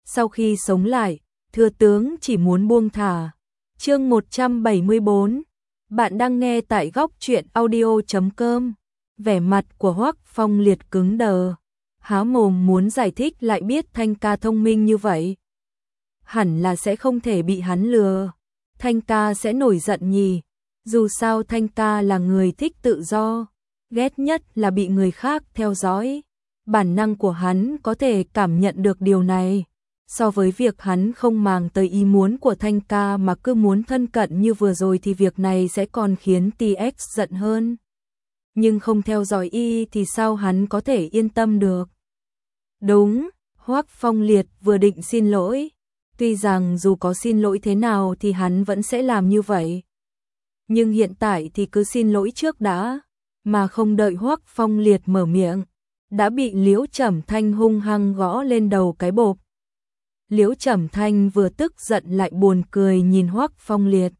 Sau khi sống lại, thừa tướng chỉ muốn buông thả. Chương 174. Bạn đang nghe tại góc truyện audio.com. Vẻ mặt của Hoắc Phong Liệt cứng đờ, há mồm muốn giải thích lại biết Thanh ca thông minh như vậy, hẳn là sẽ không thể bị hắn lừa. Thanh ca sẽ nổi giận nhỉ? Dù sao Thanh ca là người thích tự do, ghét nhất là bị người khác theo dõi. Bản năng của hắn có thể cảm nhận được điều này. So với việc hắn không màng tới ý muốn của Thanh ca mà cứ muốn thân cận như vừa rồi thì việc này sẽ còn khiến TX giận hơn. Nhưng không theo dõi y thì sao hắn có thể yên tâm được? Đúng, Hoắc Phong Liệt vừa định xin lỗi. Tuy rằng dù có xin lỗi thế nào thì hắn vẫn sẽ làm như vậy. Nhưng hiện tại thì cứ xin lỗi trước đã, mà không đợi Hoắc Phong Liệt mở miệng, đã bị Liễu Trầm Thanh hung hăng gõ lên đầu cái bộp. Liễu Trầm Thanh vừa tức giận lại buồn cười nhìn Hoắc Phong Liệt.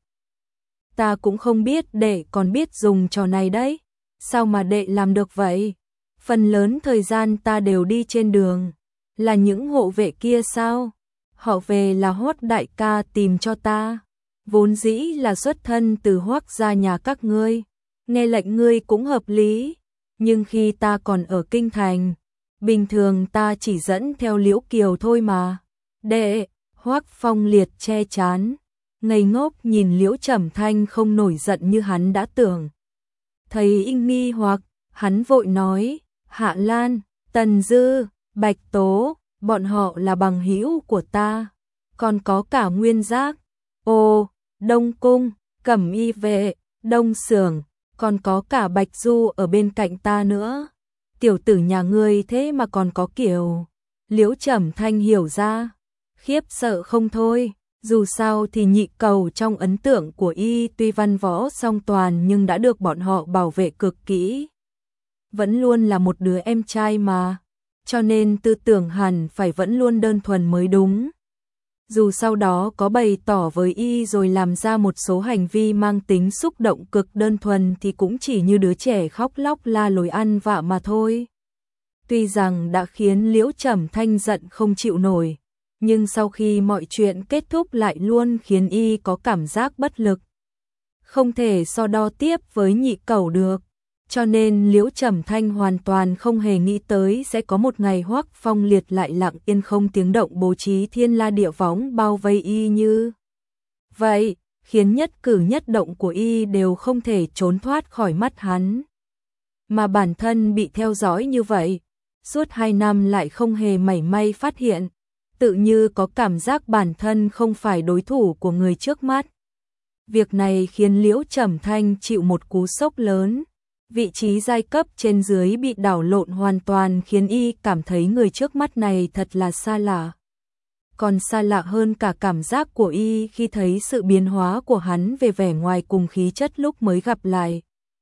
Ta cũng không biết đệ còn biết dùng trò này đấy, sao mà đệ làm được vậy? Phần lớn thời gian ta đều đi trên đường, là những hộ vệ kia sao? Họ về là Hoắc đại ca tìm cho ta, vốn dĩ là xuất thân từ Hoắc gia nhà các ngươi, nghe lệnh ngươi cũng hợp lý, nhưng khi ta còn ở kinh thành, bình thường ta chỉ dẫn theo Liễu Kiều thôi mà. Đệ, Hoắc Phong Liệt che chán, ngây ngốc nhìn Liễu Trầm Thanh không nổi giận như hắn đã tưởng. Thấy nghi hoặc, hắn vội nói, Hạ Lan, Tần Dư, Bạch Tố, bọn họ là bằng hữu của ta, còn có cả Nguyên Giác, Đông Cung, Cẩm Y Vệ, Đông Xưởng, còn có cả Bạch Du ở bên cạnh ta nữa. Tiểu tử nhà ngươi thế mà còn có kiểu. Liễu Trầm Thanh hiểu ra, khiếp sợ không thôi. Dù sao thì Nhị Cầu trong ấn tượng của y tuy văn võ song toàn nhưng đã được bọn họ bảo vệ cực kỹ. Vẫn luôn là một đứa em trai mà, cho nên tư tưởng hẳn phải vẫn luôn đơn thuần mới đúng. Dù sau đó có bày tỏ với y rồi làm ra một số hành vi mang tính xúc động cực đơn thuần thì cũng chỉ như đứa trẻ khóc lóc la lối ăn vạ mà thôi. Tuy rằng đã khiến Liễu Trầm Thanh giận không chịu nổi, nhưng sau khi mọi chuyện kết thúc lại luôn khiến y có cảm giác bất lực. Không thể so đo tiếp với Nhị Cẩu được, cho nên Liễu Trầm Thanh hoàn toàn không hề nghĩ tới sẽ có một ngày Hoắc Phong Liệt lại lặng yên không tiếng động bố trí thiên la địa võng bao vây y như vậy, khiến nhất cử nhất động của y đều không thể trốn thoát khỏi mắt hắn. Mà bản thân bị theo dõi như vậy, suốt 2 năm lại không hề mảy may phát hiện, tự như có cảm giác bản thân không phải đối thủ của người trước mắt. Việc này khiến Liễu Trầm Thanh chịu một cú sốc lớn. Vị trí giai cấp trên dưới bị đảo lộn hoàn toàn khiến y cảm thấy người trước mắt này thật là xa lạ. Còn xa lạ hơn cả cảm giác của y khi thấy sự biến hóa của hắn về vẻ ngoài cùng khí chất lúc mới gặp lại.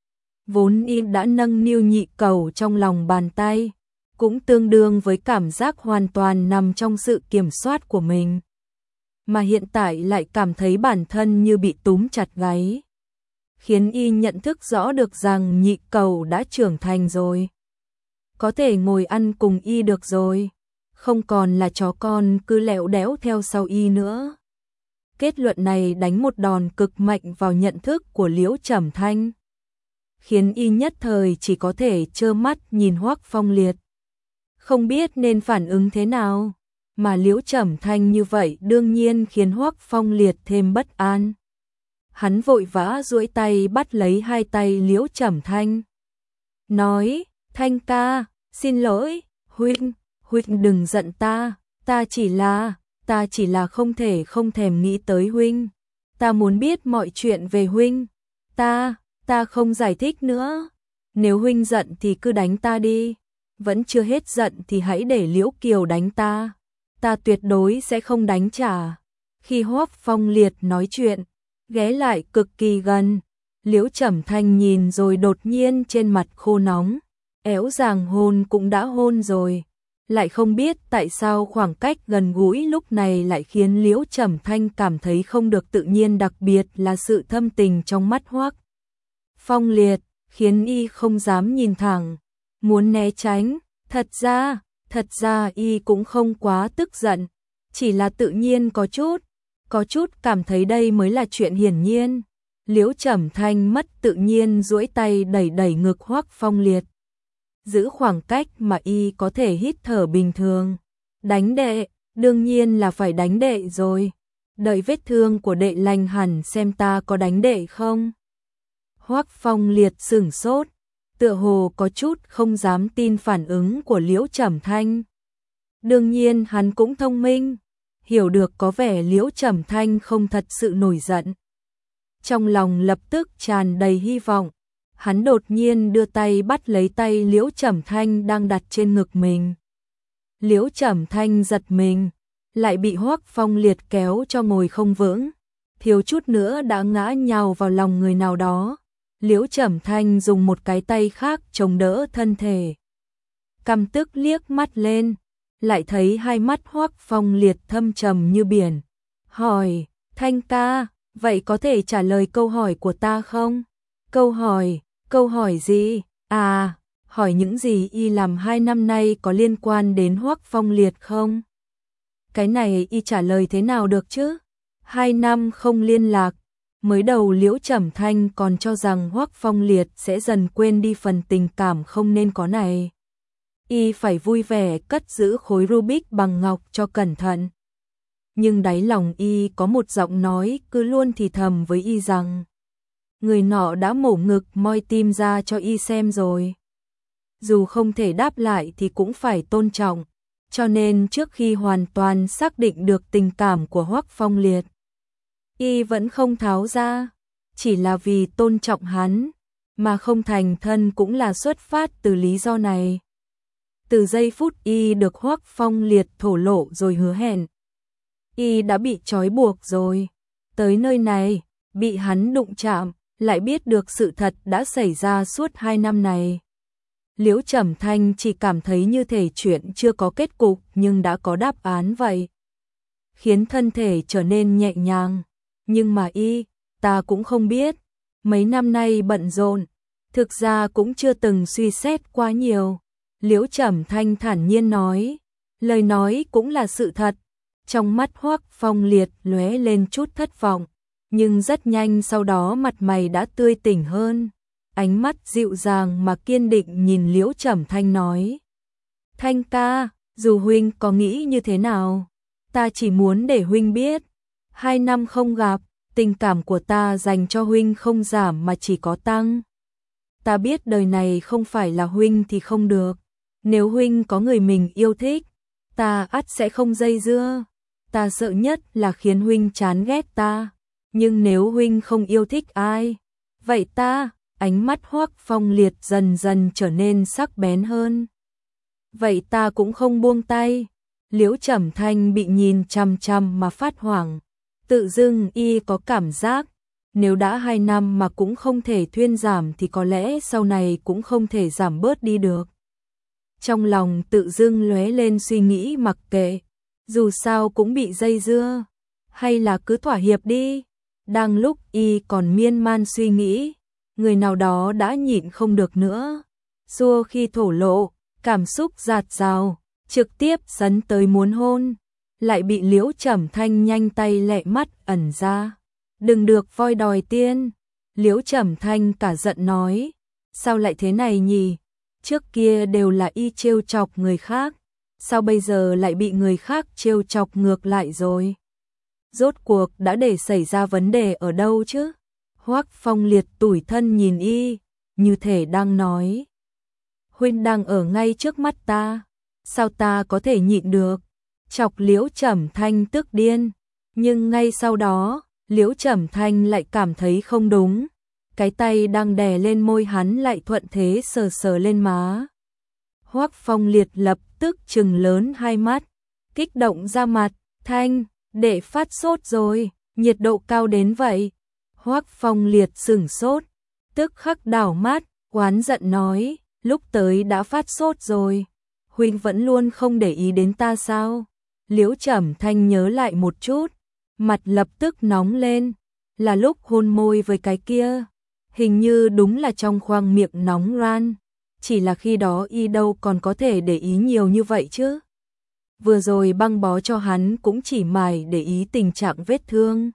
Vốn y đã nâng niu Nhị Cầu trong lòng bàn tay, cũng tương đương với cảm giác hoàn toàn nằm trong sự kiểm soát của mình. Mà hiện tại lại cảm thấy bản thân như bị túm chặt gáy, khiến y nhận thức rõ được rằng Nhị Cầu đã trưởng thành rồi. Có thể ngồi ăn cùng y được rồi, không còn là chó con cứ lẹo đéo theo sau y nữa. Kết luận này đánh một đòn cực mạnh vào nhận thức của Liễu Trầm Thanh, khiến y nhất thời chỉ có thể trơ mắt nhìn Hoắc Phong Liệt, không biết nên phản ứng thế nào. Mà Liễu Trầm Thanh như vậy đương nhiên khiến Hoắc Phong Liệt thêm bất an. Hắn vội vã duỗi tay bắt lấy hai tay Liễu Trầm Thanh, nói, Thanh ca, xin lỗi, huynh đừng giận ta, ta chỉ là không thèm nghĩ tới huynh, ta muốn biết mọi chuyện về huynh, ta không giải thích nữa, nếu huynh giận thì cứ đánh ta đi, vẫn chưa hết giận thì hãy để Liễu Kiều đánh ta tuyệt đối sẽ không đánh trả. Khi Hoắc Phong Liệt nói chuyện, ghé lại cực kỳ gần, Liễu Trầm Thanh nhìn rồi đột nhiên trên mặt khô nóng, éo ràng hôn cũng đã hôn rồi, lại không biết tại sao khoảng cách gần gũi lúc này lại khiến Liễu Trầm Thanh cảm thấy không được tự nhiên, đặc biệt là sự thâm tình trong mắt Hoắc Phong Liệt, khiến y không dám nhìn thẳng, muốn né tránh. Thật ra y cũng không quá tức giận, chỉ là tự nhiên có chút cảm thấy đây mới là chuyện hiển nhiên. Liễu Trầm Thanh mất tự nhiên duỗi tay đẩy đẩy ngực Hoắc Phong Liệt. Giữ khoảng cách mà y có thể hít thở bình thường. Đánh đệ, đương nhiên là phải đánh đệ rồi. Đợi vết thương của đệ lành hẳn xem ta có đánh đệ không. Hoắc Phong Liệt sửng sốt, tựa hồ có chút không dám tin phản ứng của Liễu Trầm Thanh. Đương nhiên hắn cũng thông minh, hiểu được có vẻ Liễu Trầm Thanh không thật sự nổi giận. Trong lòng lập tức tràn đầy hy vọng, hắn đột nhiên đưa tay bắt lấy tay Liễu Trầm Thanh đang đặt trên ngực mình. Liễu Trầm Thanh giật mình, lại bị Hoắc Phong Liệt kéo cho ngồi không vững, thiếu chút nữa đã ngã nhào vào lòng người nào đó. Liễu Trầm Thanh dùng một cái tay khác chống đỡ thân thể. Căm tức liếc mắt lên, lại thấy hai mắt Hoắc Phong Liệt thâm trầm như biển. Hỏi, Thanh ca, vậy có thể trả lời câu hỏi của ta không? Câu hỏi gì? À, hỏi những gì y làm 2 năm nay có liên quan đến Hoắc Phong Liệt không? Cái này y trả lời thế nào được chứ? 2 năm không liên lạc. Mới đầu Liễu Trầm Thanh còn cho rằng Hoắc Phong Liệt sẽ dần quên đi phần tình cảm không nên có này. Y phải vui vẻ cất giữ khối Rubik bằng ngọc cho cẩn thận. Nhưng đáy lòng y có một giọng nói cứ luôn thì thầm với y rằng người nọ đã mổ ngực moi tim ra cho y xem rồi. Dù không thể đáp lại thì cũng phải tôn trọng, cho nên trước khi hoàn toàn xác định được tình cảm của Hoắc Phong Liệt, y vẫn không tháo ra, chỉ là vì tôn trọng hắn, mà không thành thân cũng là xuất phát từ lý do này. Từ giây phút y được Hoắc Phong Liệt thổ lộ rồi hứa hẹn, y đã bị trói buộc rồi. Tới nơi này, bị hắn đụng chạm, lại biết được sự thật đã xảy ra suốt 2 năm này. Liễu Trầm Thanh chỉ cảm thấy như thể chuyện chưa có kết cục nhưng đã có đáp án vậy. Khiến thân thể trở nên nhẹ nhàng. Nhưng mà ta cũng không biết. Mấy năm nay bận rộn, thực ra cũng chưa từng suy xét quá nhiều. Liễu Trầm Thanh thản nhiên nói. Lời nói cũng là sự thật. Trong mắt Hoắc Phong Liệt lóe lên chút thất vọng, nhưng rất nhanh sau đó mặt mày đã tươi tỉnh hơn. Ánh mắt dịu dàng mà kiên định nhìn Liễu Trầm Thanh nói. Thanh ca, dù huynh có nghĩ như thế nào, ta chỉ muốn để huynh biết. 2 năm không gặp, tình cảm của ta dành cho huynh không giảm mà chỉ có tăng. Ta biết đời này không phải là huynh thì không được. Nếu huynh có người mình yêu thích, ta ắt sẽ không dây dưa. Ta sợ nhất là khiến huynh chán ghét ta. Nhưng nếu huynh không yêu thích ai, vậy ta... Ánh mắt Hoắc Phong Liệt dần dần trở nên sắc bén hơn. Vậy ta cũng không buông tay. Liễu Trầm Thanh bị nhìn chằm chằm mà phát hoảng. Tự dưng y có cảm giác, nếu đã 2 năm mà cũng không thể thuyên giảm thì có lẽ sau này cũng không thể giảm bớt đi được. Trong lòng tự dưng lóe lên suy nghĩ mặc kệ, dù sao cũng bị dây dưa, hay là cứ thỏa hiệp đi. Đang lúc y còn miên man suy nghĩ, người nào đó đã nhịn không được nữa. Xua khi thổ lộ, cảm xúc dạt dào, trực tiếp sấn tới muốn hôn, lại bị Liễu Trầm Thanh nhanh tay lẹ mắt ẩn ra. Đừng được voi đòi tiên. Liễu Trầm Thanh cả giận nói, sao lại thế này nhỉ? Trước kia đều là y trêu chọc người khác, sao bây giờ lại bị người khác trêu chọc ngược lại rồi? Rốt cuộc đã để xảy ra vấn đề ở đâu chứ? Hoắc Phong Liệt tủi thân nhìn y, như thể đang nói. Huynh đang ở ngay trước mắt ta, sao ta có thể nhịn được? Chọc Liễu Trầm Thanh tức điên, nhưng ngay sau đó, Liễu Trầm Thanh lại cảm thấy không đúng. Cái tay đang đè lên môi hắn lại thuận thế sờ sờ lên má. Hoắc Phong Liệt lập tức trừng lớn hai mắt, kích động ra mặt, Thanh, đệ phát sốt rồi, nhiệt độ cao đến vậy. Hoắc Phong Liệt sửng sốt, tức khắc đảo mắt, oán giận nói, lúc tới đã phát sốt rồi, huynh vẫn luôn không để ý đến ta sao? Liễu Trầm Thanh nhớ lại một chút, mặt lập tức nóng lên, là lúc hôn môi với cái kia, hình như đúng là trong khoang miệng nóng ran, chỉ là khi đó y đâu còn có thể để ý nhiều như vậy chứ. vừa rồi băng bó cho hắn cũng chỉ mải để ý tình trạng vết thương.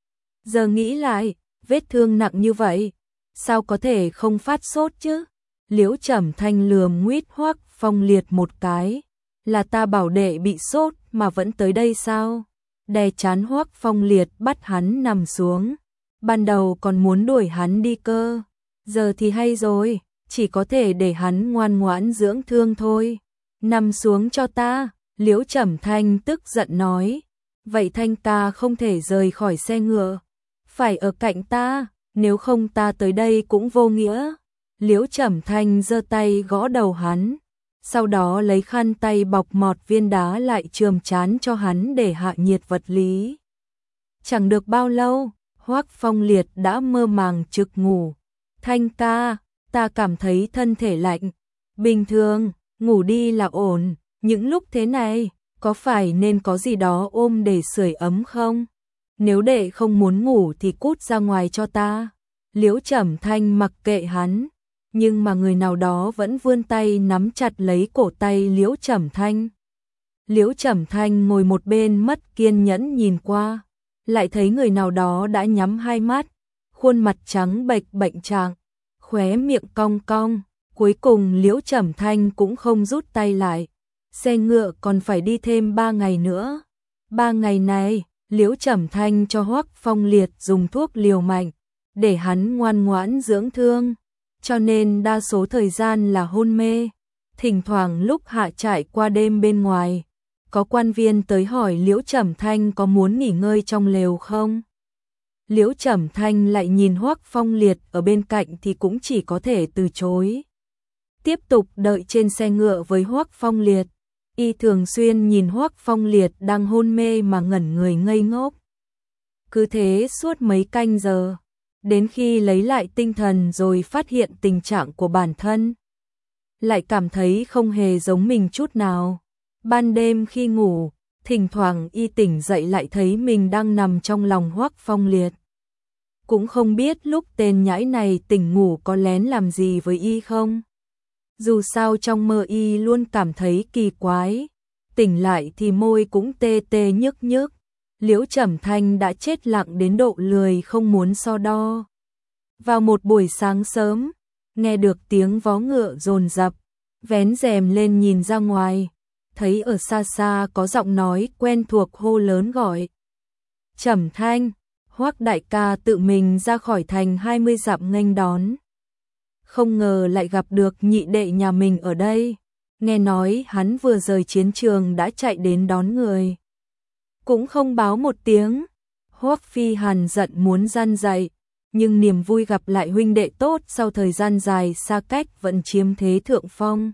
Giờ nghĩ lại, vết thương nặng như vậy, sao có thể không phát sốt chứ? Liễu Trầm Thanh lườm nguýt Hoắc Phong Liệt một cái, là ta bảo đệ bị sốt mà vẫn tới đây sao? Đè chán Hoắc Phong Liệt bắt hắn nằm xuống, ban đầu còn muốn đuổi hắn đi cơ, giờ thì hay rồi, chỉ có thể để hắn ngoan ngoãn dưỡng thương thôi. Nằm xuống cho ta, Liễu Trầm Thanh tức giận nói, vậy Thanh ca không thể rời khỏi xe ngựa, phải ở cạnh ta, nếu không ta tới đây cũng vô nghĩa. Liễu Trầm Thanh giơ tay gõ đầu hắn, sau đó lấy khăn tay bọc mọt viên đá lại chườm trán cho hắn để hạ nhiệt vật lý. Chẳng được bao lâu, Hoắc Phong Liệt đã mơ màng trực ngủ. Thanh ca, ta cảm thấy thân thể lạnh. Bình thường, ngủ đi là ổn, những lúc thế này, có phải nên có gì đó ôm để sưởi ấm không? Nếu đệ không muốn ngủ thì cút ra ngoài cho ta. Liễu Trầm Thanh mặc kệ hắn, nhưng mà người nào đó vẫn vươn tay nắm chặt lấy cổ tay Liễu Trầm Thanh. Liễu Trầm Thanh ngồi một bên mất kiên nhẫn nhìn qua, lại thấy người nào đó đã nhắm hai mắt, khuôn mặt trắng bệch bệnh trạng, khóe miệng cong cong, cuối cùng Liễu Trầm Thanh cũng không rút tay lại. Xe ngựa còn phải đi thêm 3 ngày nữa. 3 ngày này, Liễu Trầm Thanh cho Hoắc Phong Liệt dùng thuốc liều mạnh, để hắn ngoan ngoãn dưỡng thương, cho nên đa số thời gian là hôn mê. Thỉnh thoảng lúc hạ trại qua đêm bên ngoài, có quan viên tới hỏi Liễu Trầm Thanh có muốn nghỉ ngơi trong lều không. Liễu Trầm Thanh lại nhìn Hoắc Phong Liệt ở bên cạnh thì cũng chỉ có thể từ chối. Tiếp tục đợi trên xe ngựa với Hoắc Phong Liệt, y thường xuyên nhìn Hoắc Phong Liệt đang hôn mê mà ngẩn người ngây ngốc. Cứ thế suốt mấy canh giờ, đến khi lấy lại tinh thần rồi phát hiện tình trạng của bản thân, lại cảm thấy không hề giống mình chút nào. Ban đêm khi ngủ, thỉnh thoảng y tỉnh dậy lại thấy mình đang nằm trong lòng Hoắc Phong Liệt. Cũng không biết lúc tên nhãi này tỉnh ngủ có lén làm gì với y không. Dù sao trong mơ y luôn cảm thấy kỳ quái, tỉnh lại thì môi cũng tê tê nhức nhức. Liễu Trầm Thanh đã chết lặng đến độ lười không muốn so đo. Vào một buổi sáng sớm, nghe được tiếng vó ngựa dồn dập, vén rèm lên nhìn ra ngoài, thấy ở xa xa có giọng nói quen thuộc hô lớn gọi. Trầm Thanh, Hoắc đại ca tự mình ra khỏi thành 20 dặm nghênh đón. Không ngờ lại gặp được nhị đệ nhà mình ở đây, nghe nói hắn vừa rời chiến trường đã chạy đến đón người. Cũng không báo một tiếng. Hoắc Phi Hàn giận muốn gian dạy, nhưng niềm vui gặp lại huynh đệ tốt sau thời gian dài xa cách vẫn chiếm thế thượng phong.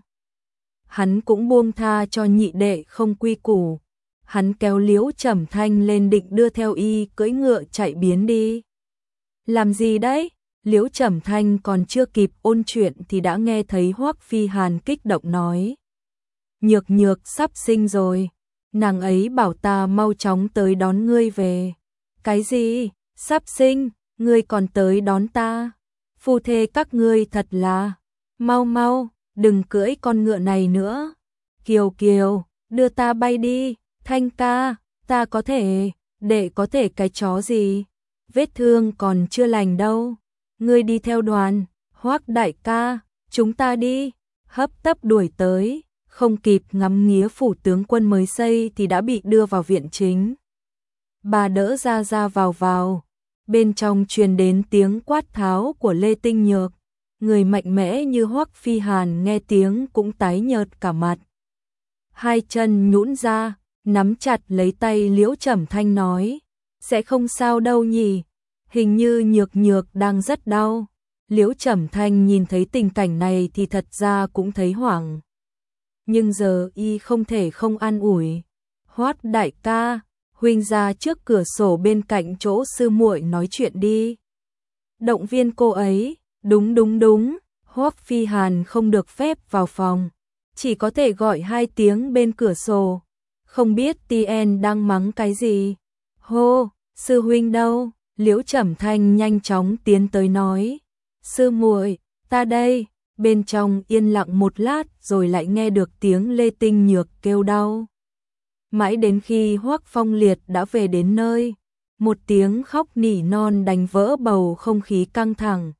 Hắn cũng buông tha cho nhị đệ không quy củ. Hắn kéo Liễu Trầm Thanh lên định đưa theo y cưỡi ngựa chạy biến đi. Làm gì đấy? Liễu Trầm Thanh còn chưa kịp ôn chuyện thì đã nghe thấy Hoắc Phi Hàn kích động nói. Nhược nhược sắp sinh rồi, nàng ấy bảo ta mau chóng tới đón ngươi về. Cái gì? Sắp sinh, ngươi còn tới đón ta? Phu thê các ngươi thật là... Mau mau, đừng cưỡi con ngựa này nữa. Kiều Kiều, đưa ta bay đi. Thanh ca, ta có thể, đệ có thể cái chó gì? Vết thương còn chưa lành đâu. Ngươi đi theo đoàn. Hoắc đại ca, chúng ta đi. Hấp tấp đuổi tới, không kịp ngắm nghía phủ tướng quân mới xây thì đã bị đưa vào viện chính. Bà đỡ ra ra vào, bên trong truyền đến tiếng quát tháo của Lê Tinh Nhược. Người mạnh mẽ như Hoắc Phi Hàn nghe tiếng cũng tái nhợt cả mặt. Hai chân nhũn ra, nắm chặt lấy tay Liễu Trầm Thanh nói, sẽ không sao đâu nhỉ, hình như nhược nhược đang rất đau. Liễu Trầm Thanh nhìn thấy tình cảnh này thì thật ra cũng thấy hoảng. Nhưng giờ y không thể không an ủi. Hoắc đại ca, huynh ra trước cửa sổ bên cạnh chỗ sư muội nói chuyện đi. Động viên cô ấy, đúng. Hoắc Phi Hàn không được phép vào phòng, chỉ có thể gọi 2 tiếng bên cửa sổ. Không biết Tien đang mắng cái gì. Hô, sư huynh đâu? Liễu Trầm Thanh nhanh chóng tiến tới nói. Sư muội, ta đây. Bên trong yên lặng một lát rồi lại nghe được tiếng Lê Tinh Nhược kêu đau. Mãi đến khi Hoắc Phong Liệt đã về đến nơi, một tiếng khóc nỉ non đánh vỡ bầu không khí căng thẳng.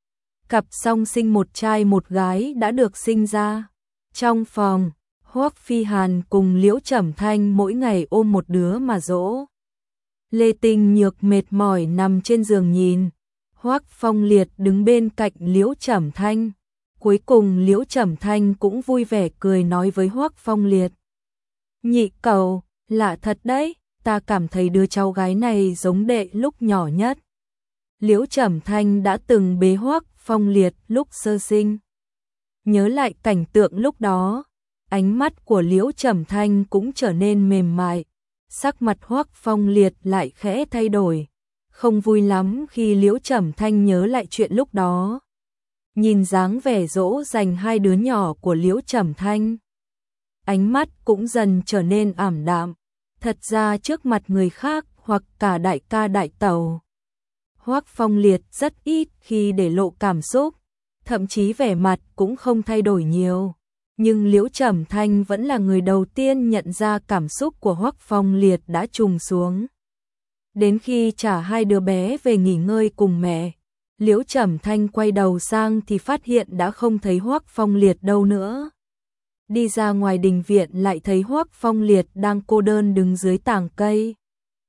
Cặp song sinh một trai một gái đã được sinh ra. Trong phòng, Hoắc Phi Hàn cùng Liễu Trầm Thanh mỗi ngày ôm một đứa mà dỗ. Lê Tinh Nhược mệt mỏi nằm trên giường nhìn. Hoắc Phong Liệt đứng bên cạnh Liễu Trầm Thanh. Cuối cùng Liễu Trầm Thanh cũng vui vẻ cười nói với Hoắc Phong Liệt. Nhị cậu, lạ thật đấy, ta cảm thấy đứa cháu gái này giống đệ lúc nhỏ nhất. Liễu Trầm Thanh đã từng bế Hoắc Phong Liệt lúc sơ sinh. Nhớ lại cảnh tượng lúc đó, ánh mắt của Liễu Trầm Thanh cũng trở nên mềm mại. Sắc mặt Hoắc Phong Liệt lại khẽ thay đổi, không vui lắm khi Liễu Trầm Thanh nhớ lại chuyện lúc đó. Nhìn dáng vẻ dỗ dành hai đứa nhỏ của Liễu Trầm Thanh, ánh mắt cũng dần trở nên ảm đạm. Thật ra trước mặt người khác hoặc cả đại ca đại tẩu, Hoắc Phong Liệt rất ít khi để lộ cảm xúc, thậm chí vẻ mặt cũng không thay đổi nhiều. Nhưng Liễu Trầm Thanh vẫn là người đầu tiên nhận ra cảm xúc của Hoắc Phong Liệt đã trùng xuống. Đến khi trả hai đứa bé về nghỉ ngơi cùng mẹ, Liễu Trầm Thanh quay đầu sang thì phát hiện đã không thấy Hoắc Phong Liệt đâu nữa. Đi ra ngoài đình viện lại thấy Hoắc Phong Liệt đang cô đơn đứng dưới tàng cây.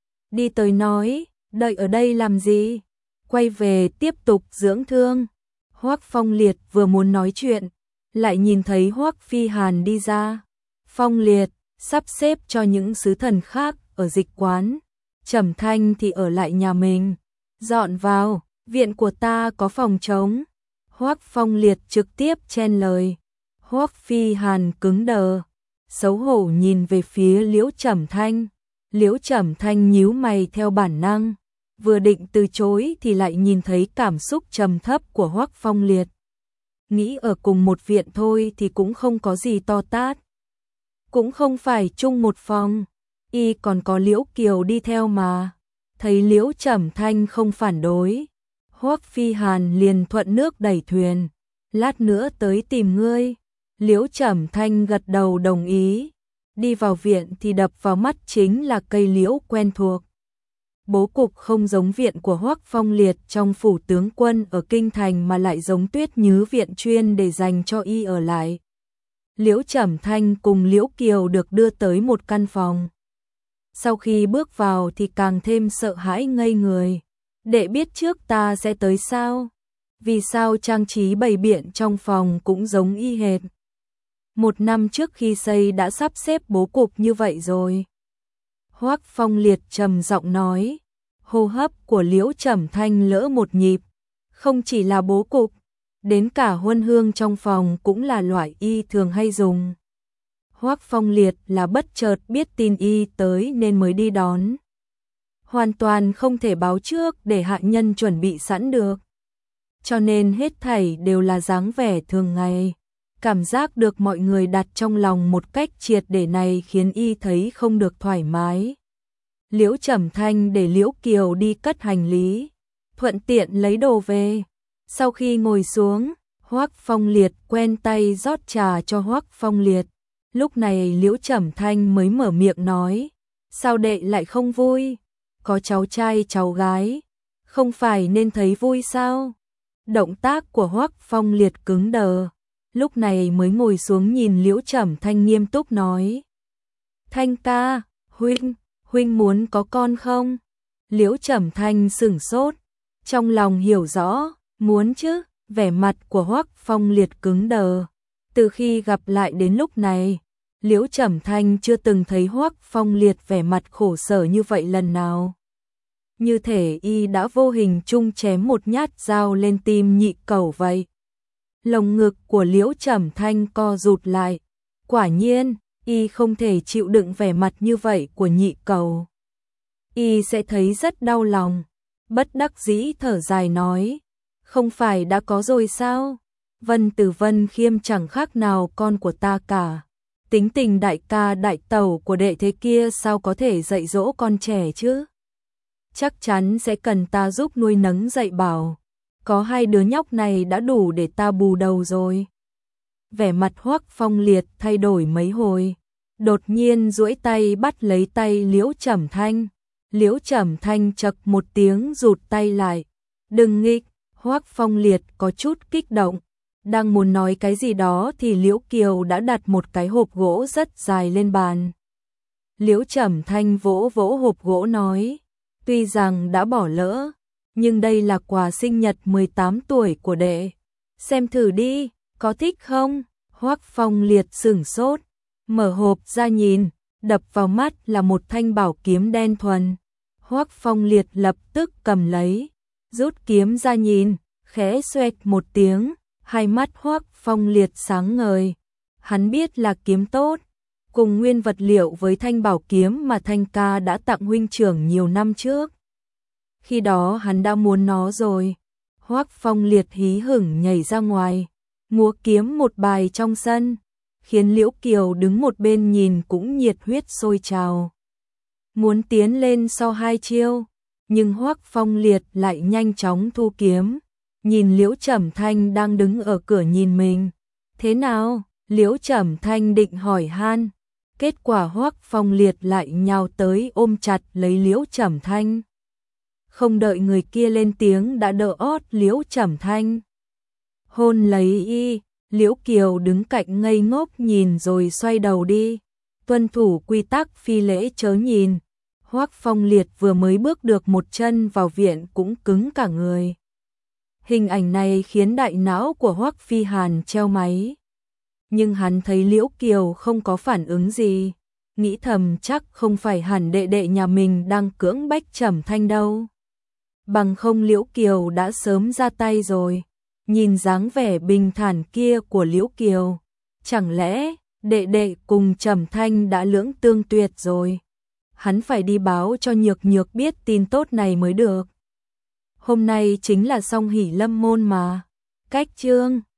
Đi tới nói, đợi ở đây làm gì? Quay về tiếp tục dưỡng thương. Hoắc Phong Liệt vừa muốn nói chuyện, lại nhìn thấy Hoắc Phi Hàn đi ra. Phong Liệt, sắp xếp cho những sứ thần khác ở dịch quán. Trầm Thanh thì ở lại nhà mình. Dọn vào, viện của ta có phòng trống. Hoắc Phong Liệt trực tiếp chen lời. Hoắc Phi Hàn cứng đờ, xấu hổ nhìn về phía Liễu Trầm Thanh. Liễu Trầm Thanh nhíu mày theo bản năng, vừa định từ chối thì lại nhìn thấy cảm xúc trầm thấp của Hoắc Phong Liệt. Nghĩ ở cùng một viện thôi thì cũng không có gì to tát. Cũng không phải chung một phòng, y còn có Liễu Kiều đi theo mà. Thấy Liễu Trầm Thanh không phản đối, Hoắc Phi Hàn liền thuận nước đẩy thuyền. Lát nữa tới tìm ngươi. Liễu Trầm Thanh gật đầu đồng ý. Đi vào viện thì đập vào mắt chính là cây liễu quen thuộc. Bố cục không giống viện của Hoắc Phong Liệt trong phủ tướng quân ở Kinh Thành mà lại giống Tuyết Nhứ viện chuyên để dành cho y ở lại. Liễu Trầm Thanh cùng Liễu Kiều được đưa tới một căn phòng. Sau khi bước vào thì càng thêm sợ hãi ngây người. Đệ biết trước ta sẽ tới sao? Vì sao trang trí bày biện trong phòng cũng giống y hệt? 1 năm trước khi xây đã sắp xếp bố cục như vậy rồi. Hoắc Phong Liệt trầm giọng nói, hô hấp của Liễu Trầm Thanh lỡ một nhịp. Không chỉ là bố cục, đến cả huân hương trong phòng cũng là loại y thường hay dùng. Hoắc Phong Liệt là bất chợt biết tin y tới nên mới đi đón. Hoàn toàn không thể báo trước để hạ nhân chuẩn bị sẵn được. Cho nên hết thảy đều là dáng vẻ thường ngày. Cảm giác được mọi người đặt trong lòng một cách triệt để này khiến y thấy không được thoải mái. Liễu Trầm Thanh để Liễu Kiều đi cất hành lý, thuận tiện lấy đồ về. Sau khi ngồi xuống, Hoắc Phong Liệt quen tay rót trà cho Hoắc Phong Liệt. Lúc này Liễu Trầm Thanh mới mở miệng nói, sao đệ lại không vui? Có cháu trai cháu gái, không phải nên thấy vui sao? Động tác của Hoắc Phong Liệt cứng đờ. Lúc này mới ngồi xuống nhìn Liễu Trầm Thanh nghiêm túc nói. Thanh ca, huynh muốn có con không? Liễu Trầm Thanh sửng sốt, trong lòng hiểu rõ, muốn chứ, vẻ mặt của Hoắc Phong Liệt cứng đờ. Từ khi gặp lại đến lúc này, Liễu Trầm Thanh chưa từng thấy Hoắc Phong Liệt vẻ mặt khổ sở như vậy lần nào. Như thể y đã vô hình chung chém một nhát dao lên tim nhị cẩu vậy. Lồng ngực của Liễu Trầm Thanh co rụt lại. Quả nhiên, y không thể chịu đựng vẻ mặt như vậy của nhị cẩu. Y sẽ thấy rất đau lòng. Bất đắc dĩ thở dài nói, không phải đã có rồi sao? Vân Tử Vân Khiêm chẳng khác nào con của ta cả. Tính tình đại ca đại tẩu của đệ thế kia sao có thể dạy dỗ con trẻ chứ? Chắc chắn sẽ cần ta giúp nuôi nấng dạy bảo. Có hai đứa nhóc này đã đủ để ta bù đầu rồi. Vẻ mặt Hoắc Phong Liệt thay đổi mấy hồi. đột nhiên duỗi tay bắt lấy tay Liễu Trầm Thanh. Liễu Trầm Thanh chậc một tiếng rụt tay lại. Đừng nghịch, Hoắc Phong Liệt có chút kích động. Đang muốn nói cái gì đó thì Liễu Kiều đã đặt một cái hộp gỗ rất dài lên bàn. Liễu Trầm Thanh vỗ vỗ hộp gỗ nói, tuy rằng đã bỏ lỡ, nhưng đây là quà sinh nhật 18 tuổi của đệ. Xem thử đi, có thích không? Hoắc Phong Liệt sửng sốt, mở hộp ra nhìn, đập vào mắt là một thanh bảo kiếm đen thuần. Hoắc Phong Liệt lập tức cầm lấy, rút kiếm ra nhìn, khẽ xoẹt một tiếng, hai mắt Hoắc Phong Liệt sáng ngời. Hắn biết là kiếm tốt, cùng nguyên vật liệu với thanh bảo kiếm mà Thanh ca đã tặng huynh trưởng nhiều năm trước. Khi đó hắn đã muốn nó rồi. Hoắc Phong Liệt hí hửng nhảy ra ngoài, múa kiếm một bài trong sân, khiến Liễu Kiều đứng một bên nhìn cũng nhiệt huyết sôi trào. Muốn tiến lên sau hai chiêu, nhưng Hoắc Phong Liệt lại nhanh chóng thu kiếm, nhìn Liễu Trầm Thanh đang đứng ở cửa nhìn mình. Thế nào? Liễu Trầm Thanh định hỏi han, kết quả Hoắc Phong Liệt lại nhào tới ôm chặt lấy Liễu Trầm Thanh. Không đợi người kia lên tiếng đã đỡ ót Liễu Trầm Thanh. Hôn lấy y, Liễu Kiều đứng cạnh ngây ngốc nhìn rồi xoay đầu đi. Tuân thủ quy tắc phi lễ chớ nhìn. Hoắc Phong Liệt vừa mới bước được một chân vào viện cũng cứng cả người. Hình ảnh này khiến đại não của Hoắc Phi Hàn treo máy. Nhưng hắn thấy Liễu Kiều không có phản ứng gì, nghĩ thầm chắc không phải hẳn đệ đệ nhà mình đang cưỡng bách Trầm Thanh đâu. Bằng không Liễu Kiều đã sớm ra tay rồi. Nhìn dáng vẻ bình thản kia của Liễu Kiều, chẳng lẽ đệ đệ cùng Trầm Thanh đã lưỡng tương tuyệt rồi. Hắn phải đi báo cho Nhược Nhược biết tin tốt này mới được. Hôm nay chính là Song Hỷ Lâm môn mà. Cách chương